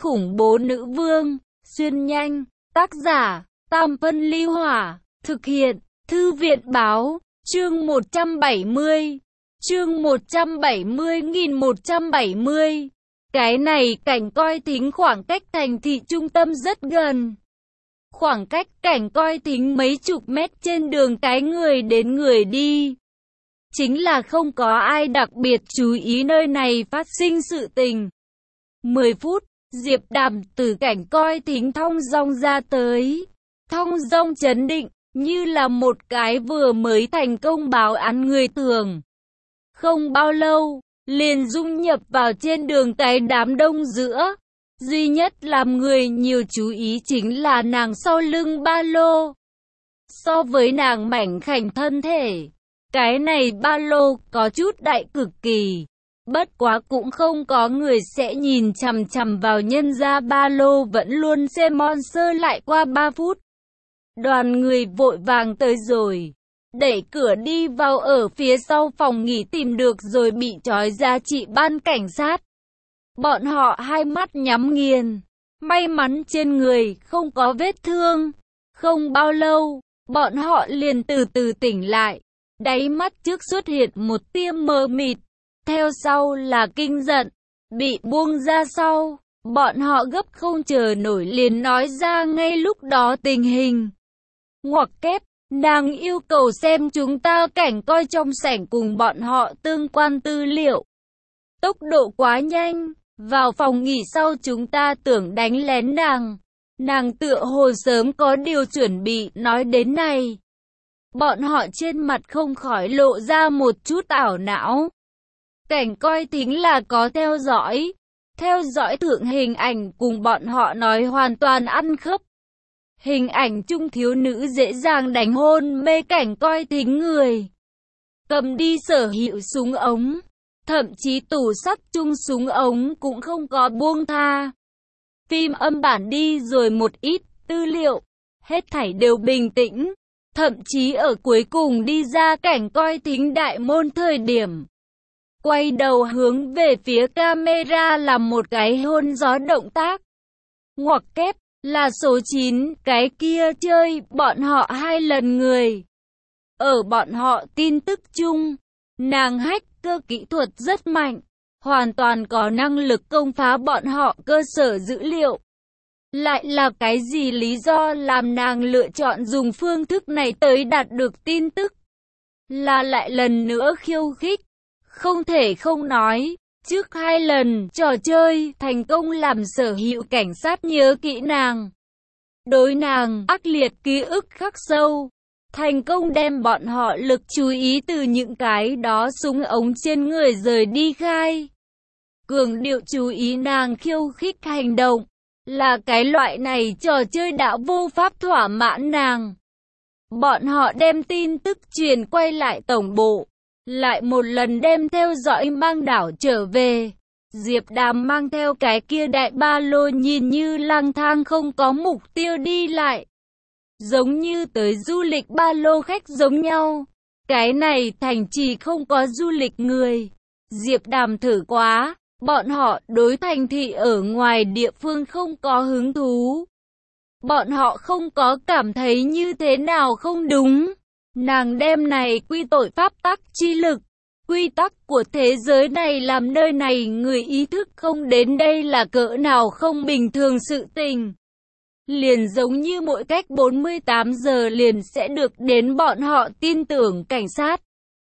khủng bố nữ vương, xuyên nhanh, tác giả, Tam Phân Ly Hỏa, thực hiện, Thư viện Báo, chương 170, chương 170.170. Cái này cảnh coi thính khoảng cách thành thị trung tâm rất gần. Khoảng cách cảnh coi thính mấy chục mét trên đường cái người đến người đi. Chính là không có ai đặc biệt chú ý nơi này phát sinh sự tình. 10 phút, Diệp Đàm từ cảnh coi thính thong dong ra tới. Thong dong chấn định, như là một cái vừa mới thành công báo án người thường. Không bao lâu, liền dung nhập vào trên đường cái đám đông giữa. Duy nhất làm người nhiều chú ý chính là nàng sau lưng ba lô. So với nàng mảnh khảnh thân thể, cái này ba lô có chút đại cực kỳ. Bất quá cũng không có người sẽ nhìn chằm chằm vào nhân ra ba lô vẫn luôn xem Monster. Lại qua 3 phút. Đoàn người vội vàng tới rồi. Đẩy cửa đi vào ở phía sau phòng nghỉ tìm được rồi bị trói ra trị ban cảnh sát. Bọn họ hai mắt nhắm nghiền. May mắn trên người không có vết thương. Không bao lâu, bọn họ liền từ từ tỉnh lại. Đáy mắt trước xuất hiện một tia mờ mịt. Theo sau là kinh giận. Bị buông ra sau, bọn họ gấp không chờ nổi liền nói ra ngay lúc đó tình hình. Ngoặc kép, nàng yêu cầu xem chúng ta cảnh coi trong sảnh cùng bọn họ tương quan tư liệu. Tốc độ quá nhanh, vào phòng nghỉ sau chúng ta tưởng đánh lén nàng. Nàng tựa hồ sớm có điều chuẩn bị. Nói đến này, bọn họ trên mặt không khỏi lộ ra một chút ảo não. Cảnh coi thính là có theo dõi thượng hình ảnh cùng bọn họ nói hoàn toàn ăn khớp. Hình ảnh chung thiếu nữ dễ dàng đánh hôn mê cảnh coi thính người. Cầm đi sở hữu súng ống, thậm chí tủ sắt chung súng ống cũng không có buông tha. Phim âm bản đi rồi một ít tư liệu, hết thảy đều bình tĩnh. Thậm chí ở cuối cùng đi ra cảnh coi thính đại môn thời điểm, quay đầu hướng về phía camera làm một cái hôn gió động tác. Ngoặc kép, là số 9, cái kia chơi bọn họ 2 lần người. Ở bọn họ tin tức chung, nàng hacker kỹ thuật rất mạnh, hoàn toàn có năng lực công phá bọn họ cơ sở dữ liệu. Lại là cái gì lý do làm nàng lựa chọn dùng phương thức này tới đạt được tin tức? Là lại lần nữa khiêu khích. Không thể không nói, trước 2 lần trò chơi thành công làm sở hữu cảnh sát nhớ kỹ nàng. Đối nàng ác liệt ký ức khắc sâu, thành công đem bọn họ lực chú ý từ những cái đó súng ống trên người rời đi khai. Cường điệu chú ý nàng khiêu khích hành động, là cái loại này trò chơi đã vô pháp thỏa mãn nàng. Bọn họ đem tin tức truyền quay lại tổng bộ. Lại một lần đem theo dõi mang đảo trở về. Diệp Đàm mang theo cái kia đại ba lô nhìn như lang thang không có mục tiêu đi lại. Giống như tới du lịch ba lô khách giống nhau. Cái này thành trì không có du lịch người. Diệp Đàm thử quá, bọn họ đối thành thị ở ngoài địa phương không có hứng thú. Bọn họ không có cảm thấy như thế nào không đúng. Nàng đem này quy tội pháp tắc chi lực, quy tắc của thế giới này làm nơi này người ý thức không đến đây là cỡ nào không bình thường sự tình. Liền giống như mỗi cách 48 giờ liền sẽ được đến bọn họ tin tưởng cảnh sát.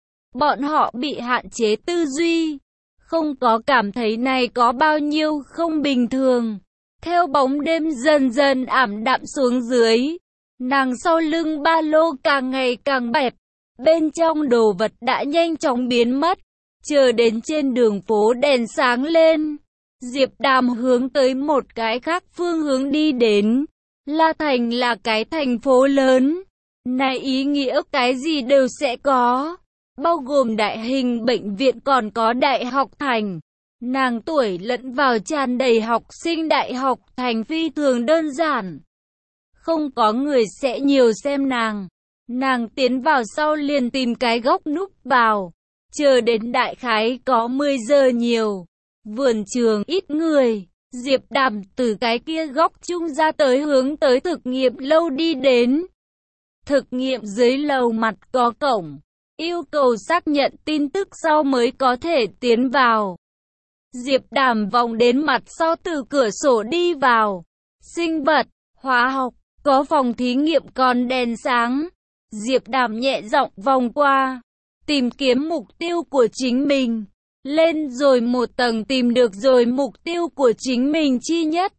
Bọn họ bị hạn chế tư duy, không có cảm thấy này có bao nhiêu không bình thường. Theo bóng đêm dần dần ảm đạm xuống dưới, nàng sau lưng ba lô càng ngày càng bẹp, bên trong đồ vật đã nhanh chóng biến mất. Chờ đến trên đường phố đèn sáng lên, Diệp Đàm hướng tới một cái khác phương hướng đi đến. La Thành là cái thành phố lớn, này ý nghĩa cái gì đều sẽ có, bao gồm đại hình bệnh viện còn có đại học thành. Nàng tuổi lẫn vào tràn đầy học sinh đại học thành phi thường đơn giản. Không có người sẽ nhiều xem nàng. Nàng tiến vào sau liền tìm cái góc núp vào. Chờ đến đại khái có 10 giờ nhiều. Vườn trường ít người. Diệp Đàm từ cái kia góc chung ra tới hướng tới thực nghiệm lâu đi đến. Thực nghiệm dưới lầu mặt có cổng, yêu cầu xác nhận tin tức sau mới có thể tiến vào. Diệp Đàm vòng đến mặt sau từ cửa sổ đi vào. Sinh vật, hóa học, có phòng thí nghiệm còn đèn sáng. Diệp Đàm nhẹ giọng vòng qua, tìm kiếm mục tiêu của chính mình. Lên rồi một tầng tìm được rồi mục tiêu của chính mình chi nhất.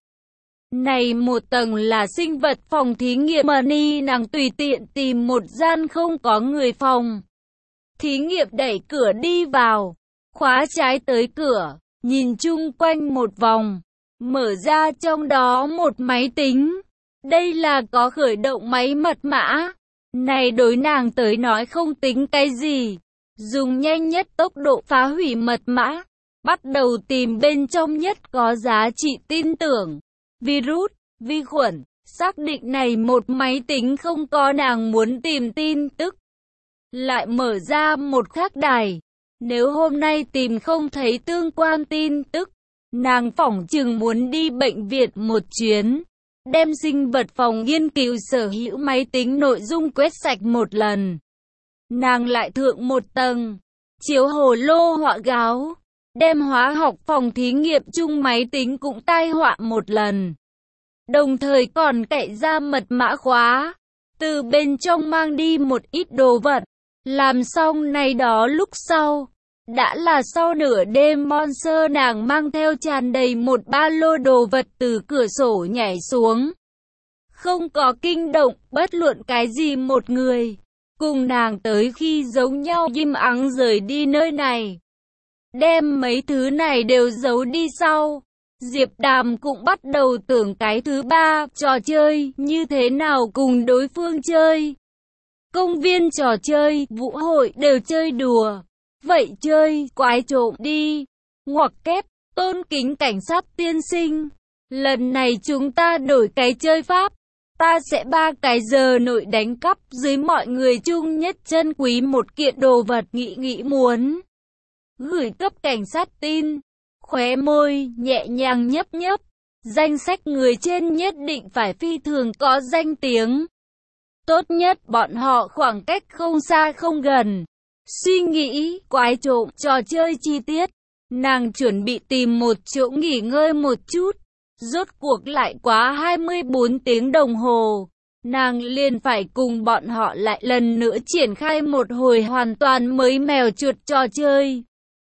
Này một tầng là sinh vật phòng thí nghiệm Mani, nàng tùy tiện tìm một gian không có người phòng thí nghiệm đẩy cửa đi vào, khóa trái tới cửa, nhìn chung quanh một vòng, mở ra trong đó một máy tính. Đây là có khởi động máy mật mã. Này đối nàng tới nói không tính cái gì. Dùng nhanh nhất tốc độ phá hủy mật mã, bắt đầu tìm bên trong nhất có giá trị tin tưởng. Virus, vi khuẩn, xác định này một máy tính không có nàng muốn tìm tin tức. Lại mở ra một khác đài. Nếu hôm nay tìm không thấy tương quan tin tức, nàng phỏng chừng muốn đi bệnh viện một chuyến. Đem sinh vật phòng nghiên cứu sở hữu máy tính nội dung quét sạch một lần. Nàng lại thượng một tầng, chiếu hồ lô họa gáo, đem hóa học phòng thí nghiệm chung máy tính cũng tai họa một lần. Đồng thời còn cậy ra mật mã khóa, từ bên trong mang đi một ít đồ vật. Làm xong này đó lúc sau, đã là sau nửa đêm. Monster nàng mang theo tràn đầy một ba lô đồ vật từ cửa sổ nhảy xuống. Không có kinh động bất luận cái gì một người. Cùng nàng tới khi giống nhau im ắng rời đi nơi này. Đem mấy thứ này đều giấu đi sau. Diệp Đàm cũng bắt đầu tưởng cái thứ ba, trò chơi, như thế nào cùng đối phương chơi. Công viên trò chơi, vũ hội đều chơi đùa. Vậy chơi, quái trộm đi. Ngoặc kép, tôn kính cảnh sát tiên sinh. Lần này chúng ta đổi cái chơi pháp. Ta sẽ 3 cái giờ nội đánh cắp dưới mọi người chung nhất chân quý một kiện đồ vật nghĩ muốn. Gửi cấp cảnh sát tin. Khóe môi, nhẹ nhàng nhấp nhấp. Danh sách người trên nhất định phải phi thường có danh tiếng. Tốt nhất bọn họ khoảng cách không xa không gần. Suy nghĩ, quái trộm, trò chơi chi tiết. Nàng chuẩn bị tìm một chỗ nghỉ ngơi một chút. Rốt cuộc lại quá 24 tiếng đồng hồ. Nàng liền phải cùng bọn họ lại lần nữa triển khai một hồi hoàn toàn mới mèo chuột trò chơi.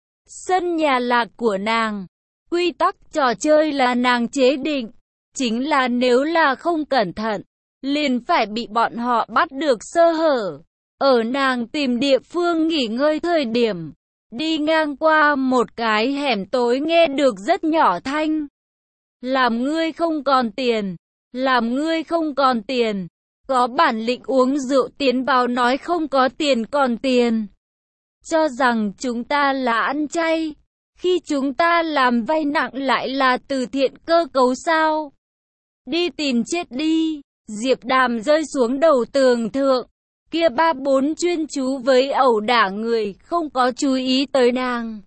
Sân nhà lạc của nàng. Quy tắc trò chơi là nàng chế định. Chính là nếu là không cẩn thận, liền phải bị bọn họ bắt được sơ hở. Ở nàng tìm địa phương nghỉ ngơi thời điểm, đi ngang qua một cái hẻm tối nghe được rất nhỏ thanh. Làm ngươi không còn tiền, làm ngươi không còn tiền, có bản lĩnh uống rượu tiến vào nói không có tiền còn tiền. Cho rằng chúng ta là ăn chay, khi chúng ta làm vay nặng lại là từ thiện cơ cấu sao? Đi tìm chết đi. Diệp Đàm rơi xuống đầu tường thượng, kia 3-4 chuyên chú với ẩu đả người không có chú ý tới nàng.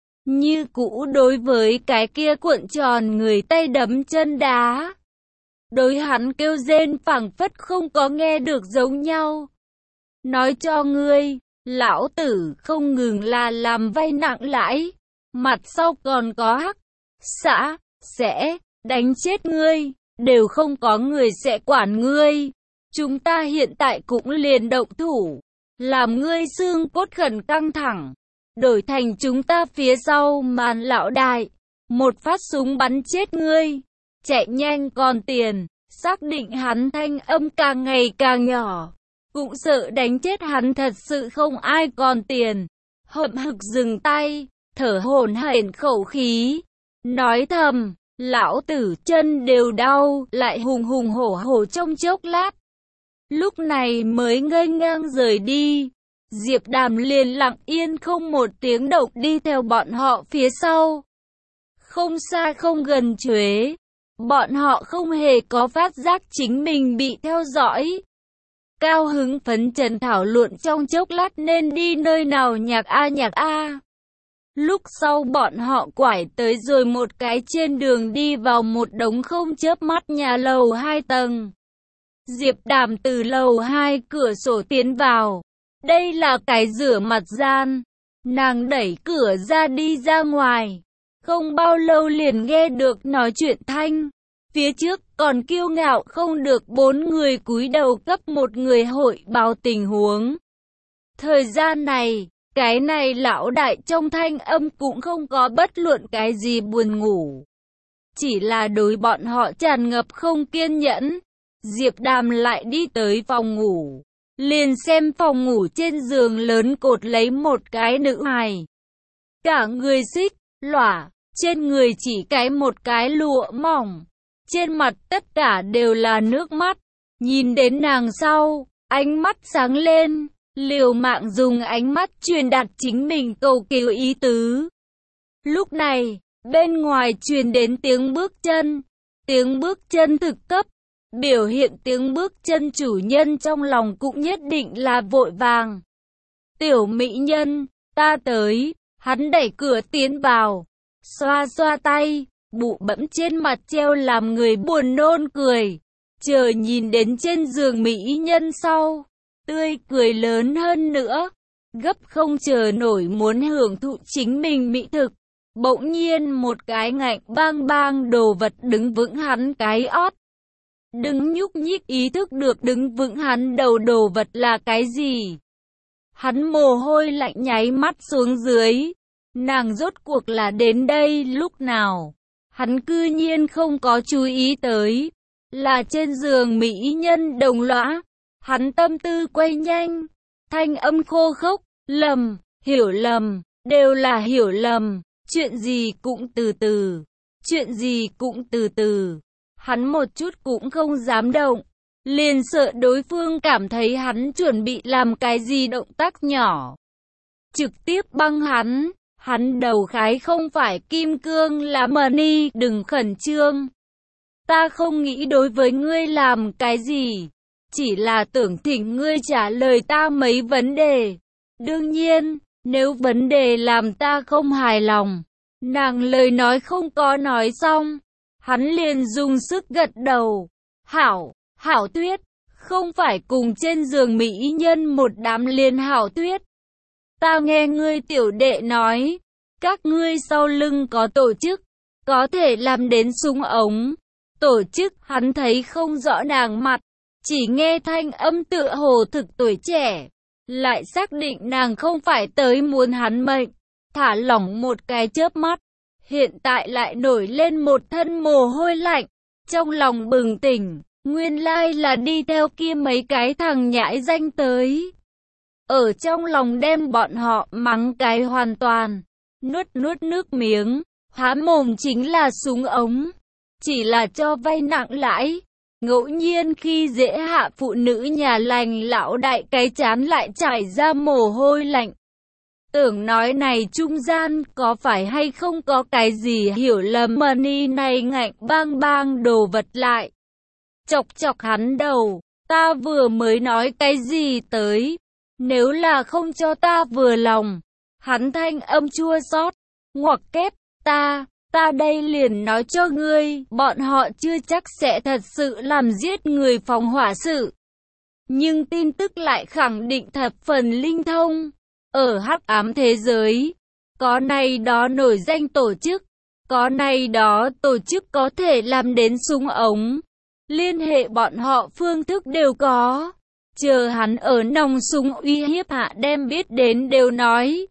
Như cũ đối với cái kia cuộn tròn người tay đấm chân đá. Đối hắn kêu rên phảng phất không có nghe được giống nhau. Nói cho ngươi, lão tử không ngừng là làm vay nặng lãi, mặt sau còn có hắc, xã, sẽ, đánh chết ngươi, đều không có người sẽ quản ngươi. Chúng ta hiện tại cũng liền động thủ, làm ngươi xương cốt khẩn căng thẳng. Đổi thành chúng ta phía sau màn lão đại, một phát súng bắn chết ngươi, chạy nhanh còn tiền. Xác định hắn thanh âm càng ngày càng nhỏ, cũng sợ đánh chết hắn thật sự không ai còn tiền. Hậm hực dừng tay, thở hổn hển khẩu khí, nói thầm, lão tử chân đều đau, lại hùng hùng hổ hổ trong chốc lát. Lúc này mới ngây ngang rời đi. Diệp Đàm liền lặng yên không một tiếng động đi theo bọn họ phía sau. Không xa không gần chuế. Bọn họ không hề có phát giác chính mình bị theo dõi. Cao hứng phấn chấn thảo luận trong chốc lát nên đi nơi nào nhạc a nhạc a. Lúc sau bọn họ quải tới rồi một cái trên đường đi vào một đống không chớp mắt nhà lầu 2 tầng. Diệp Đàm từ lầu 2 cửa sổ tiến vào. Đây là cái rửa mặt gian. Nàng đẩy cửa ra đi ra ngoài. Không bao lâu liền nghe được nói chuyện thanh. Phía trước còn kiêu ngạo không được 4 người cúi đầu cấp một người hội báo tình huống. Thời gian này, cái này lão đại trong thanh âm cũng không có bất luận cái gì buồn ngủ. Chỉ là đối bọn họ tràn ngập không kiên nhẫn. Diệp Đàm lại đi tới phòng ngủ. Liền xem phòng ngủ trên giường lớn cột lấy một cái nữ hài. Cả người xích, lỏa, trên người chỉ cái một cái lụa mỏng. Trên mặt tất cả đều là nước mắt. Nhìn đến nàng sau, ánh mắt sáng lên. Liều mạng dùng ánh mắt truyền đạt chính mình cầu cứu ý tứ. Lúc này, bên ngoài truyền đến tiếng bước chân. Tiếng bước chân thực cấp. Biểu hiện tiếng bước chân chủ nhân trong lòng cũng nhất định là vội vàng. Tiểu mỹ nhân, ta tới. Hắn đẩy cửa tiến vào. Xoa xoa tay, bụ bẫm trên mặt treo làm người buồn nôn cười. Chờ nhìn đến trên giường mỹ nhân sau. Tươi cười lớn hơn nữa, gấp không chờ nổi muốn hưởng thụ chính mình mỹ thực. Bỗng nhiên một cái ngạnh bang bang đồ vật đứng vững hắn cái ót. Đừng nhúc nhích, ý thức được đứng vững hắn đầu đồ vật là cái gì. Hắn mồ hôi lạnh nháy mắt xuống dưới. Nàng rốt cuộc là đến đây lúc nào? Hắn cư nhiên không có chú ý tới. Là trên giường mỹ nhân đồng lõa. Hắn tâm tư quay nhanh, thanh âm khô khốc, lầm, hiểu lầm, đều là hiểu lầm, chuyện gì cũng từ từ, chuyện gì cũng từ từ. Hắn một chút cũng không dám động, liền sợ đối phương cảm thấy hắn chuẩn bị làm cái gì động tác nhỏ. Trực tiếp băng hắn đầu khái không phải kim cương là money, đừng khẩn trương. Ta không nghĩ đối với ngươi làm cái gì. Chỉ là tưởng thỉnh ngươi trả lời ta mấy vấn đề. Đương nhiên, nếu vấn đề làm ta không hài lòng. Nàng lời nói không có nói xong. Hắn liền dùng sức gật đầu. Hảo Tuyết. Không phải cùng trên giường mỹ nhân một đám liên Hảo Tuyết. Ta nghe ngươi tiểu đệ nói. Các ngươi sau lưng có tổ chức. Có thể làm đến súng ống. Tổ chức hắn thấy không rõ nàng mặt. Chỉ nghe thanh âm tựa hồ thực tuổi trẻ, lại xác định nàng không phải tới muốn hắn mệnh, thả lỏng một cái chớp mắt, hiện tại lại nổi lên một thân mồ hôi lạnh, trong lòng bừng tỉnh, nguyên lai là đi theo kia mấy cái thằng nhãi danh tới. Ở trong lòng đem bọn họ mắng cái hoàn toàn, nuốt nước miếng, há mồm chính là súng ống, chỉ là cho vay nặng lãi. Ngẫu nhiên khi dễ hạ phụ nữ nhà lành lão đại cái chán lại chảy ra mồ hôi lạnh. Tưởng nói này trung gian có phải hay không có cái gì hiểu lầm money này ngạnh bang bang đồ vật lại. Chọc hắn đầu, ta vừa mới nói cái gì tới, nếu là không cho ta vừa lòng. Hắn thanh âm chua xót, ngoặc kép, ta đây liền nói cho ngươi, bọn họ chưa chắc sẽ thật sự làm giết người phóng hỏa sự. Nhưng tin tức lại khẳng định thập phần linh thông. Ở hắc ám thế giới, có này đó nổi danh tổ chức, có này đó tổ chức có thể làm đến súng ống. Liên hệ bọn họ phương thức đều có. Chờ hắn ở nòng súng uy hiếp hạ đem biết đến đều nói.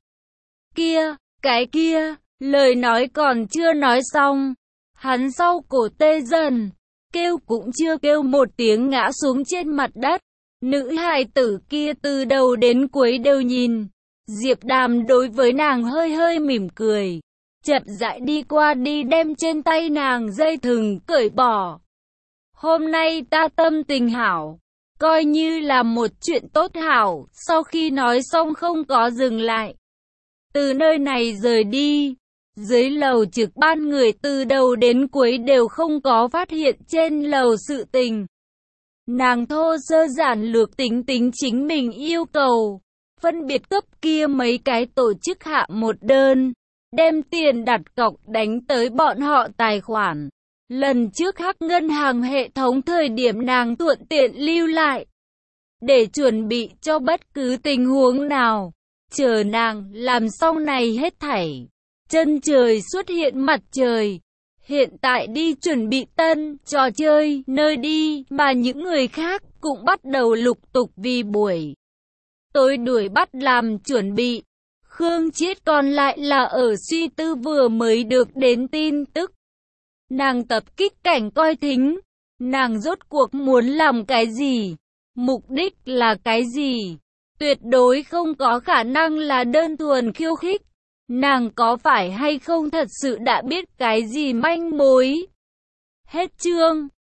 Cái kia. Lời nói còn chưa nói xong, hắn sau cổ tê dần, kêu cũng chưa kêu một tiếng ngã xuống trên mặt đất. Nữ hài tử kia từ đầu đến cuối đều nhìn. Diệp Đàm đối với nàng hơi hơi mỉm cười, chậm rãi đi qua đi đem trên tay nàng dây thừng cởi bỏ. Hôm nay ta tâm tình hảo, coi như là một chuyện tốt hảo. Sau khi nói xong không có dừng lại, từ nơi này rời đi. Dưới lầu trực ban người từ đầu đến cuối đều không có phát hiện trên lầu sự tình. Nàng thô sơ giản lược tính chính mình yêu cầu, phân biệt cấp kia mấy cái tổ chức hạ một đơn. đem tiền đặt cọc đánh tới bọn họ tài khoản. Lần trước hack ngân hàng hệ thống thời điểm nàng thuận tiện lưu lại, để chuẩn bị cho bất cứ tình huống nào. Chờ nàng làm xong này hết thảy, chân trời xuất hiện mặt trời. Hiện tại đi chuẩn bị tân trò chơi nơi đi, mà những người khác cũng bắt đầu lục tục vì buổi tối đuổi bắt làm chuẩn bị. Khương Chiết còn lại là ở suy tư vừa mới được đến tin tức. Nàng tập kích Cảnh Coi Thính. Nàng rốt cuộc muốn làm cái gì? Mục đích là cái gì? Tuyệt đối không có khả năng là đơn thuần khiêu khích. Nàng có phải hay không thật sự đã biết cái gì manh mối? Hết chương.